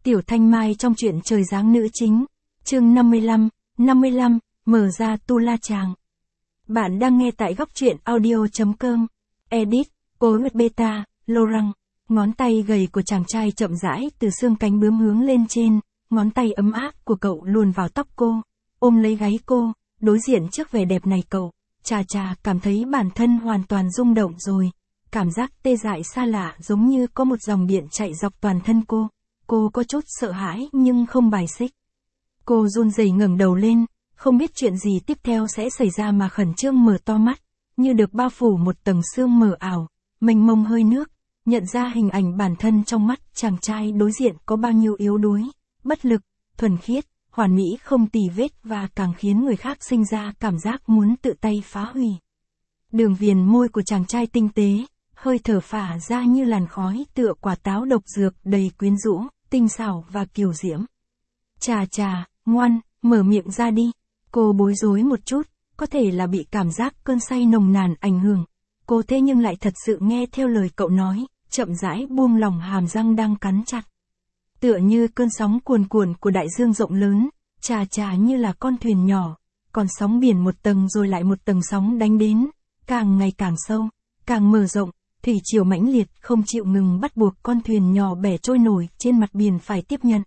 Tiểu Thanh Mai trong truyện Trời Giáng nữ chính, chương 55, mở ra tu la chàng. Bạn đang nghe tại góc truyện audio.com. Edit, Code Beta, Laurent. Ngón tay gầy của chàng trai chậm rãi từ xương cánh bướm hướng lên trên, ngón tay ấm áp của cậu luồn vào tóc cô, ôm lấy gáy cô, đối diện trước vẻ đẹp này cậu, chà cảm thấy bản thân hoàn toàn rung động rồi. Cảm giác tê dại xa lạ giống như có một dòng điện chạy dọc toàn thân cô. Cô có chút sợ hãi nhưng không bài xích. Cô run rẩy ngẩng đầu lên, không biết chuyện gì tiếp theo sẽ xảy ra mà khẩn trương mở to mắt, như được bao phủ một tầng sương mờ ảo, mênh mông hơi nước, nhận ra hình ảnh bản thân trong mắt chàng trai đối diện có bao nhiêu yếu đuối, bất lực, thuần khiết, hoàn mỹ không tì vết và càng khiến người khác sinh ra cảm giác muốn tự tay phá hủy. Đường viền môi của chàng trai tinh tế, hơi thở phả ra như làn khói tựa quả táo độc dược đầy quyến rũ, tinh xảo và kiều diễm. Chà, ngoan, mở miệng ra đi. Cô bối rối một chút, có thể là bị cảm giác cơn say nồng nàn ảnh hưởng. Cô thế nhưng lại thật sự nghe theo lời cậu nói, chậm rãi buông lỏng hàm răng đang cắn chặt. Tựa như cơn sóng cuồn cuộn của đại dương rộng lớn, chà như là con thuyền nhỏ, còn sóng biển một tầng rồi lại một tầng sóng đánh đến, càng ngày càng sâu, càng mở rộng. Thủy triều mãnh liệt không chịu ngừng bắt buộc con thuyền nhỏ bẻ trôi nổi trên mặt biển phải tiếp nhận.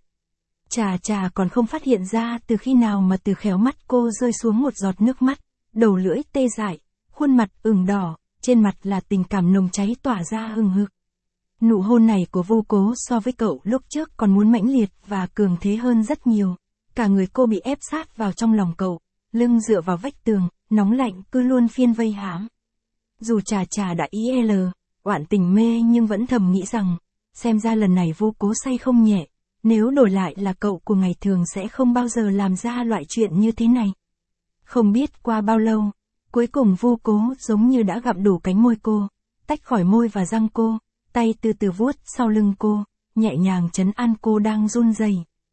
Chà còn không phát hiện ra từ khi nào mà từ khéo mắt cô rơi xuống một giọt nước mắt, đầu lưỡi tê dại, khuôn mặt ửng đỏ, trên mặt là tình cảm nồng cháy tỏa ra hừng hực. Nụ hôn này của Vô Cố so với cậu lúc trước còn muốn mãnh liệt và cường thế hơn rất nhiều. Cả người cô bị ép sát vào trong lòng cậu, lưng dựa vào vách tường, nóng lạnh cứ luôn phiên vây hãm. Dù chà đã oạn tình mê nhưng vẫn thầm nghĩ rằng, xem ra lần này Vô Cố say không nhẹ, nếu đổi lại là cậu của ngày thường sẽ không bao giờ làm ra loại chuyện như thế này. Không biết qua bao lâu, cuối cùng Vô Cố giống như đã gặm đủ cánh môi cô, tách khỏi môi và răng cô, tay từ từ vuốt sau lưng cô, nhẹ nhàng trấn an cô đang run rẩy.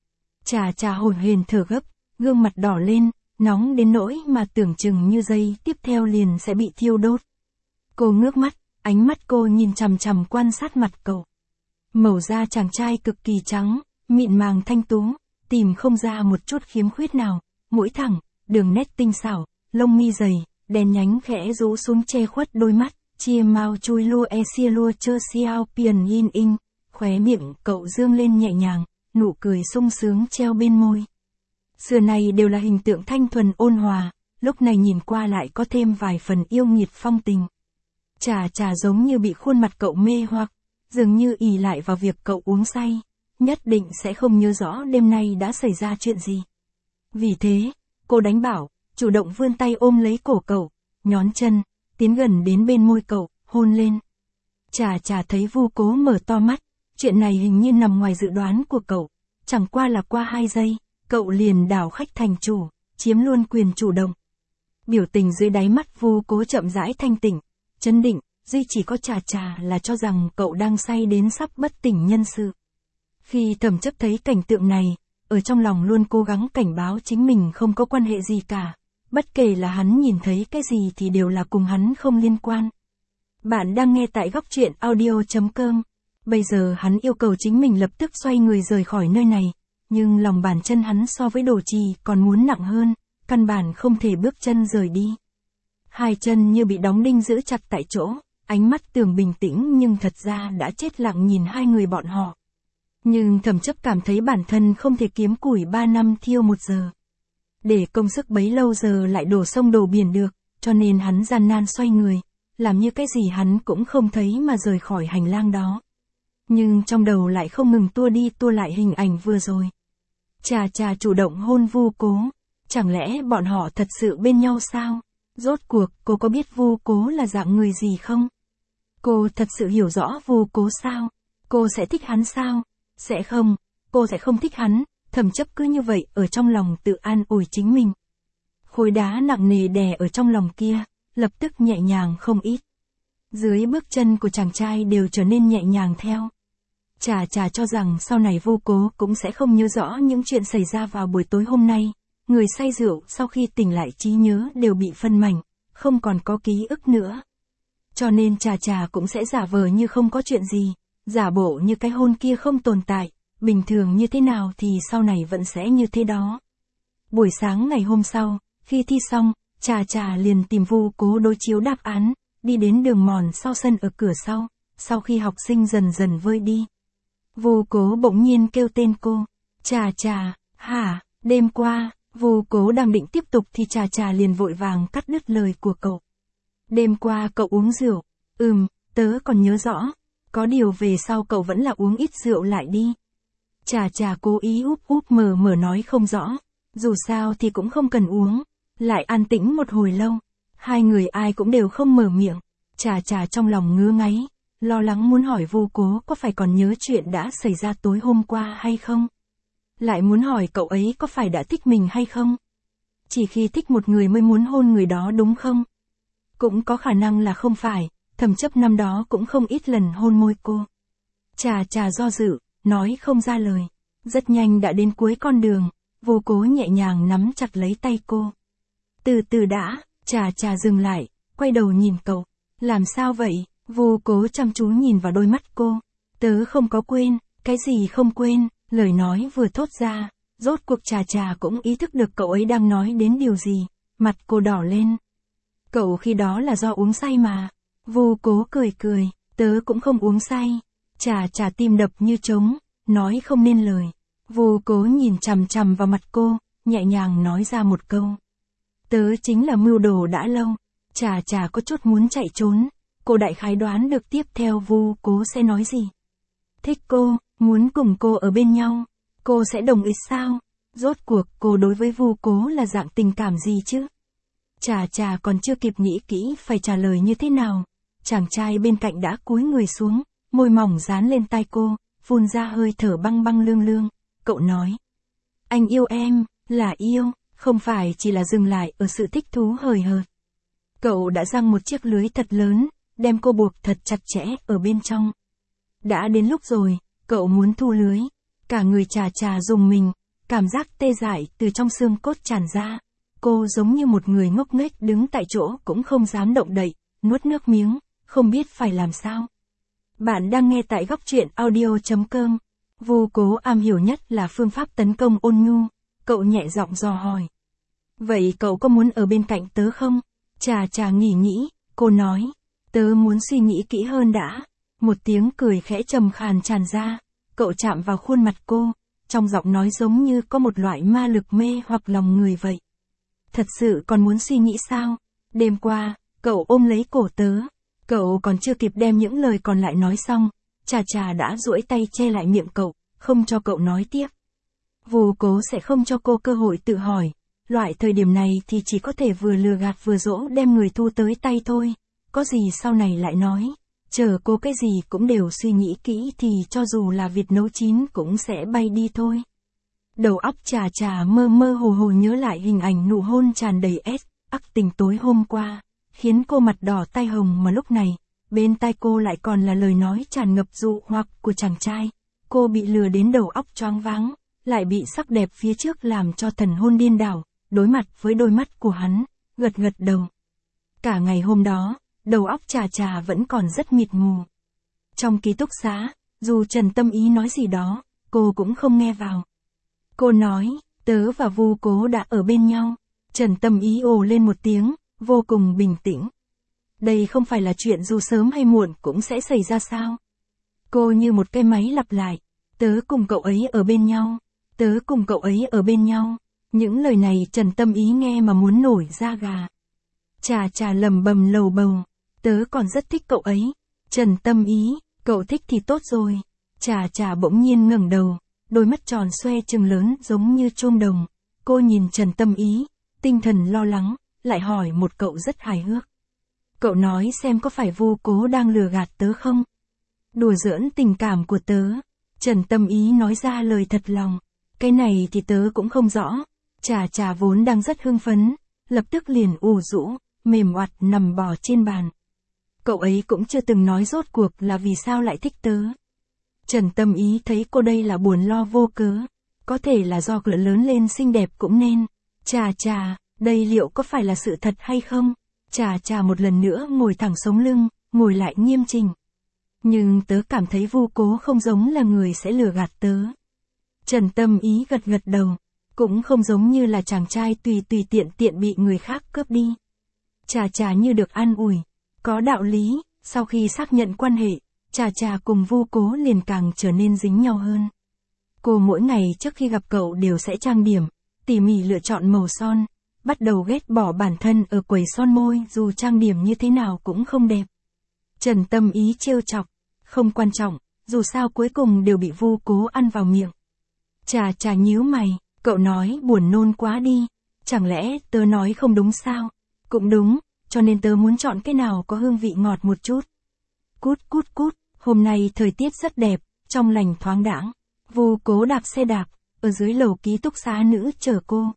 Chà hổn hển thở gấp, gương mặt đỏ lên, nóng đến nỗi mà tưởng chừng như giây tiếp theo liền sẽ bị thiêu đốt. Cô ngước mắt, ánh mắt cô nhìn chằm quan sát mặt cậu. Màu da chàng trai cực kỳ trắng, mịn màng thanh tú, tìm không ra một chút khiếm khuyết nào, mũi thẳng, đường nét tinh xảo, lông mi dày, đen nhánh khẽ rũ xuống che khuất đôi mắt, chia mau chui lua xia lua chơ xiao piền yin in, khóe miệng cậu dương lên nhẹ nhàng, nụ cười sung sướng treo bên môi. Xưa này đều là hình tượng thanh thuần ôn hòa, lúc này nhìn qua lại có thêm vài phần yêu nghiệt phong tình. Chà giống như bị khuôn mặt cậu mê hoặc, dường như ỷ lại vào việc cậu uống say, nhất định sẽ không nhớ rõ đêm nay đã xảy ra chuyện gì. Vì thế, cô đánh bảo, chủ động vươn tay ôm lấy cổ cậu, nhón chân, tiến gần đến bên môi cậu, hôn lên. Chà thấy Vô Cố mở to mắt, chuyện này hình như nằm ngoài dự đoán của cậu, chẳng qua là qua 2 giây, cậu liền đảo khách thành chủ, chiếm luôn quyền chủ động. Biểu tình dưới đáy mắt Vô Cố chậm rãi thanh tỉnh, chấn định, duy chỉ có chà là cho rằng cậu đang say đến sắp bất tỉnh nhân sự. Khi Thẩm Chấp thấy cảnh tượng này, ở trong lòng luôn cố gắng cảnh báo chính mình không có quan hệ gì cả, bất kể là hắn nhìn thấy cái gì thì đều là cùng hắn không liên quan. Bạn đang nghe tại góc truyện audio.com. Bây giờ hắn yêu cầu chính mình lập tức xoay người rời khỏi nơi này, nhưng lòng bàn chân hắn so với Đồ Trì còn muốn nặng hơn, căn bản không thể bước chân rời đi. Hai chân như bị đóng đinh giữ chặt tại chỗ, ánh mắt Tưởng bình tĩnh nhưng thật ra đã chết lặng nhìn hai người bọn họ. Nhưng Thẩm Chấp cảm thấy bản thân không thể kiếm củi 3 năm thiêu 1 giờ. Để công sức bấy lâu giờ lại đổ sông đổ biển được, cho nên hắn gian nan xoay người, làm như cái gì hắn cũng không thấy mà rời khỏi hành lang đó. Nhưng trong đầu lại không ngừng tua đi tua lại hình ảnh vừa rồi. Chà chủ động hôn Vô Cố, chẳng lẽ bọn họ thật sự bên nhau sao? Rốt cuộc cô có biết Vô Cố là dạng người gì không? Cô thật sự hiểu rõ Vô Cố sao? Cô sẽ thích hắn sao? Sẽ không, cô sẽ không thích hắn. Thẩm Chấp cứ như vậy ở trong lòng tự an ủi chính mình. Khối đá nặng nề đè ở trong lòng kia, lập tức nhẹ nhàng không ít. Dưới bước chân của chàng trai đều trở nên nhẹ nhàng theo. Chà cho rằng sau này Vô Cố cũng sẽ không nhớ rõ những chuyện xảy ra vào buổi tối hôm nay. Người say rượu sau khi tỉnh lại trí nhớ đều bị phân mảnh, không còn có ký ức nữa. Cho nên chà cũng sẽ giả vờ như không có chuyện gì, giả bộ như cái hôn kia không tồn tại, bình thường như thế nào thì sau này vẫn sẽ như thế đó. Buổi sáng ngày hôm sau, khi thi xong, Trà Trà liền tìm Vu Cố đối chiếu đáp án, đi đến đường mòn sau sân ở cửa sau khi học sinh dần dần vơi đi. Vu Cố bỗng nhiên kêu tên cô. Trà Trà, hả, đêm qua, Vu Cố đang định tiếp tục thì Trà Trà liền vội vàng cắt đứt lời của cậu. Đêm qua cậu uống rượu, tớ còn nhớ rõ, có điều về sau cậu vẫn là uống ít rượu lại đi. Trà Trà cố ý úp mở nói không rõ, dù sao thì cũng không cần uống, lại an tĩnh một hồi lâu, hai người ai cũng đều không mở miệng, Trà Trà trong lòng ngứa ngáy, lo lắng muốn hỏi Vu Cố có phải còn nhớ chuyện đã xảy ra tối hôm qua hay không? Lại muốn hỏi cậu ấy có phải đã thích mình hay không? Chỉ khi thích một người mới muốn hôn người đó đúng không? Cũng có khả năng là không phải, Thẩm Chấp năm đó cũng không ít lần hôn môi cô. Trà Trà do dự, nói không ra lời. Rất nhanh đã đến cuối con đường, Vu Cố nhẹ nhàng nắm chặt lấy tay cô. Từ từ đã, Trà Trà dừng lại, quay đầu nhìn cậu. Làm sao vậy? Vu Cố chăm chú nhìn vào đôi mắt cô. Tớ không có quên, cái gì không quên, lời nói vừa thốt ra, rốt cuộc Trà Trà cũng ý thức được cậu ấy đang nói đến điều gì, mặt cô đỏ lên. Cậu khi đó là do uống say mà. Vu Cố cười, tớ cũng không uống say. Trà Trà tim đập như trống, nói không nên lời. Vu Cố nhìn chằm chằm vào mặt cô, nhẹ nhàng nói ra một câu. Tớ chính là mưu đồ đã lâu. Trà Trà có chút muốn chạy trốn, cô đại khái đoán được tiếp theo Vu Cố sẽ nói gì. Thích cô, muốn cùng cô ở bên nhau, cô sẽ đồng ý sao? Rốt cuộc cô đối với Vu Cố là dạng tình cảm gì chứ? Trà Trà còn chưa kịp nghĩ kỹ phải trả lời như thế nào, chàng trai bên cạnh đã cúi người xuống, môi mỏng dán lên tai cô, phun ra hơi thở băng băng lương lương, cậu nói. Anh yêu em, là yêu, không phải chỉ là dừng lại ở sự thích thú hời hợt. Cậu đã giăng một chiếc lưới thật lớn, đem cô buộc thật chặt chẽ ở bên trong. Đã đến lúc rồi, cậu muốn thu lưới, cả người Trà Trà rùng mình, cảm giác tê dại từ trong xương cốt tràn ra. Cô giống như một người ngốc nghếch đứng tại chỗ cũng không dám động đậy, nuốt nước miếng, không biết phải làm sao. Bạn đang nghe tại góc truyện audio.com. Vu Cố am hiểu nhất là phương pháp tấn công ôn nhu, cậu nhẹ giọng dò hỏi. Vậy cậu có muốn ở bên cạnh tớ không? Trà Trà nghĩ, cô nói. Tớ muốn suy nghĩ kỹ hơn đã. Một tiếng cười khẽ trầm khàn tràn ra, cậu chạm vào khuôn mặt cô, trong giọng nói giống như có một loại ma lực mê hoặc lòng người vậy. Thật sự còn muốn suy nghĩ sao? Đêm qua, cậu ôm lấy cổ tớ, cậu còn chưa kịp đem những lời còn lại nói xong, Trà Trà đã duỗi tay che lại miệng cậu, không cho cậu nói tiếp. Vu Cố sẽ không cho cô cơ hội tự hỏi, loại thời điểm này thì chỉ có thể vừa lừa gạt vừa dỗ đem người thu tới tay thôi, có gì sau này lại nói, chờ cô cái gì cũng đều suy nghĩ kỹ thì cho dù là vịt nấu chín cũng sẽ bay đi thôi. Đầu óc Trà Trà mơ hồ nhớ lại hình ảnh nụ hôn tràn đầy ác tình tối hôm qua, khiến cô mặt đỏ tai hồng mà lúc này, bên tai cô lại còn là lời nói tràn ngập dụ hoặc của chàng trai. Cô bị lừa đến đầu óc choáng váng, lại bị sắc đẹp phía trước làm cho thần hồn điên đảo, đối mặt với đôi mắt của hắn, gật đầu. Cả ngày hôm đó, đầu óc Trà Trà vẫn còn rất mịt mù. Trong ký túc xá, dù Trần Tâm Ý nói gì đó, cô cũng không nghe vào. Cô nói, tớ và Vu Cố đã ở bên nhau. Trần Tâm Ý ồ lên một tiếng, vô cùng bình tĩnh. Đây không phải là chuyện dù sớm hay muộn cũng sẽ xảy ra sao? Cô như một cái máy lặp lại. Tớ cùng cậu ấy ở bên nhau. Tớ cùng cậu ấy ở bên nhau. Những lời này Trần Tâm Ý nghe mà muốn nổi da gà. Trà Trà lầm bầm lầu bầu. Tớ còn rất thích cậu ấy. Trần Tâm Ý, cậu thích thì tốt rồi. Trà Trà bỗng nhiên ngẩng đầu, đôi mắt tròn xoe trừng lớn giống như chôm đồng. Cô nhìn Trần Tâm Ý, tinh thần lo lắng, lại hỏi một cậu rất hài hước. Cậu nói xem có phải Vu Cố đang lừa gạt tớ không? Đùa giỡn tình cảm của tớ. Trần Tâm Ý nói ra lời thật lòng. Cái này thì tớ cũng không rõ. Trà Trà vốn đang rất hưng phấn, lập tức liền ù rũ, mềm oặt nằm bò trên bàn. Cậu ấy cũng chưa từng nói rốt cuộc là vì sao lại thích tớ. Trần Tâm Ý thấy cô đây là buồn lo vô cớ. Có thể là do cửa lớn lên xinh đẹp cũng nên. Trà Trà, đây liệu có phải là sự thật hay không? Trà Trà một lần nữa ngồi thẳng sống lưng, ngồi lại nghiêm chỉnh. Nhưng tớ cảm thấy Vu Cố không giống là người sẽ lừa gạt tớ. Trần Tâm Ý gật gật đầu. Cũng không giống như là chàng trai tùy tùy tiện tiện bị người khác cướp đi. Trà trà như được an ủi. Có đạo lý, sau khi xác nhận quan hệ, trà trà cùng Vu Cố liền càng trở nên dính nhau hơn. Cô mỗi ngày trước khi gặp cậu đều sẽ trang điểm, tỉ mỉ lựa chọn màu son, bắt đầu ghét bỏ bản thân ở quầy son môi dù trang điểm như thế nào cũng không đẹp. Trần Tâm Ý trêu chọc, không quan trọng, dù sao cuối cùng đều bị Vu Cố ăn vào miệng. Trà trà nhíu mày, cậu nói buồn nôn quá đi, chẳng lẽ tớ nói không đúng sao? Cũng đúng, cho nên tớ muốn chọn cái nào có hương vị ngọt một chút. Cút cút cút, hôm nay thời tiết rất đẹp, trong lành thoáng đãng. Vu Cố đạp xe đạp, ở dưới lầu ký túc xá nữ chờ cô.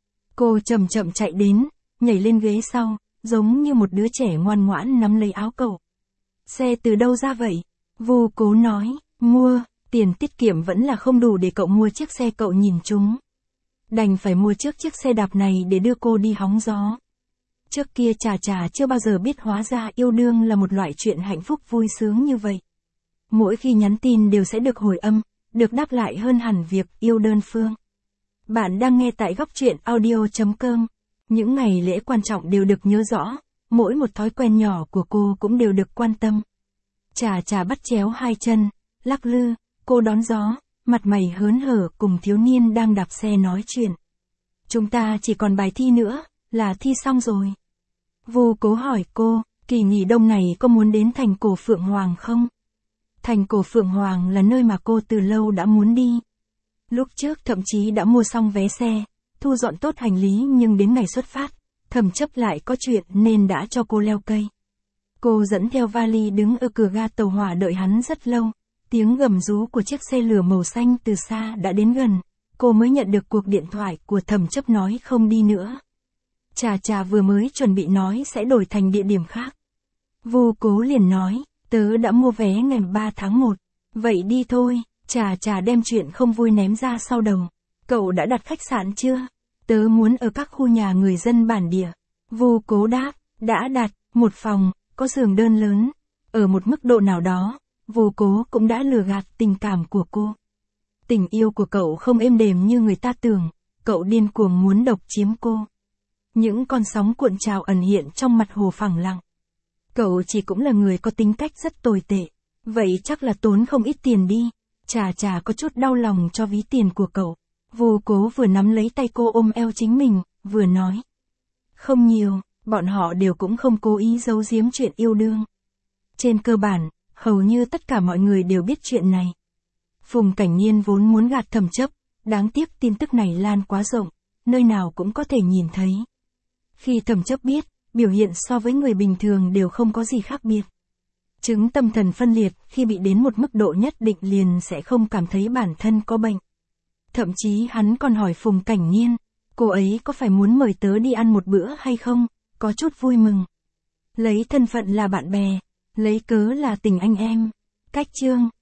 Cô chậm chậm chạy đến, nhảy lên ghế sau, giống như một đứa trẻ ngoan ngoãn nắm lấy áo cậu. Xe từ đâu ra vậy? Vu Cố nói, mua, tiền tiết kiệm vẫn là không đủ để cậu mua chiếc xe cậu nhìn chúng. Đành phải mua trước chiếc xe đạp này để đưa cô đi hóng gió. Trước kia trà trà chưa bao giờ biết hóa ra yêu đương là một loại chuyện hạnh phúc vui sướng như vậy. Mỗi khi nhắn tin đều sẽ được hồi âm, được đáp lại hơn hẳn việc yêu đơn phương. Bạn đang nghe tại góc truyện audio.com. Những ngày lễ quan trọng đều được nhớ rõ, mỗi một thói quen nhỏ của cô cũng đều được quan tâm. Trà trà bắt chéo hai chân, lắc lư, cô đón gió, mặt mày hớn hở cùng thiếu niên đang đạp xe nói chuyện. Chúng ta chỉ còn bài thi nữa, là thi xong rồi. Vu Cố hỏi cô, kỳ nghỉ đông này có muốn đến thành cổ Phượng Hoàng không? Thành cổ Phượng Hoàng là nơi mà cô từ lâu đã muốn đi. Lúc trước thậm chí đã mua xong vé xe, thu dọn tốt hành lý nhưng đến ngày xuất phát, Thẩm Chấp lại có chuyện nên đã cho cô leo cây. Cô dẫn theo vali đứng ở cửa ga tàu hỏa đợi hắn rất lâu, tiếng gầm rú của chiếc xe lửa màu xanh từ xa đã đến gần, cô mới nhận được cuộc điện thoại của Thẩm Chấp nói không đi nữa. Trà trà vừa mới chuẩn bị nói sẽ đổi thành địa điểm khác. Vu Cố liền nói, tớ đã mua vé ngày 3 tháng 1, vậy đi thôi. Trà trà đem chuyện không vui ném ra sau đầu. Cậu đã đặt khách sạn chưa? Tớ muốn ở các khu nhà người dân bản địa. Vu Cố đáp, đã đặt, một phòng, có giường đơn lớn. Ở một mức độ nào đó, Vu Cố cũng đã lừa gạt tình cảm của cô. Tình yêu của cậu không êm đềm như người ta tưởng, cậu điên cuồng muốn độc chiếm cô. Những con sóng cuộn trào ẩn hiện trong mặt hồ phẳng lặng. Cậu chỉ cũng là người có tính cách rất tồi tệ, vậy chắc là tốn không ít tiền đi. Trà trà có chút đau lòng cho ví tiền của cậu. Vu Cố vừa nắm lấy tay cô ôm eo chính mình, vừa nói. Không nhiều, bọn họ đều cũng không cố ý giấu giếm chuyện yêu đương. Trên cơ bản, hầu như tất cả mọi người đều biết chuyện này. Phùng Cảnh Niên vốn muốn gạt Thẩm Chấp, đáng tiếc tin tức này lan quá rộng, nơi nào cũng có thể nhìn thấy. Khi Thẩm Chấp biết, biểu hiện so với người bình thường đều không có gì khác biệt. Chứng tâm thần phân liệt khi bị đến một mức độ nhất định liền sẽ không cảm thấy bản thân có bệnh. Thậm chí hắn còn hỏi Phùng Cảnh Niên, cô ấy có phải muốn mời tớ đi ăn một bữa hay không, có chút vui mừng. Lấy thân phận là bạn bè, lấy cớ là tình anh em. Cách chương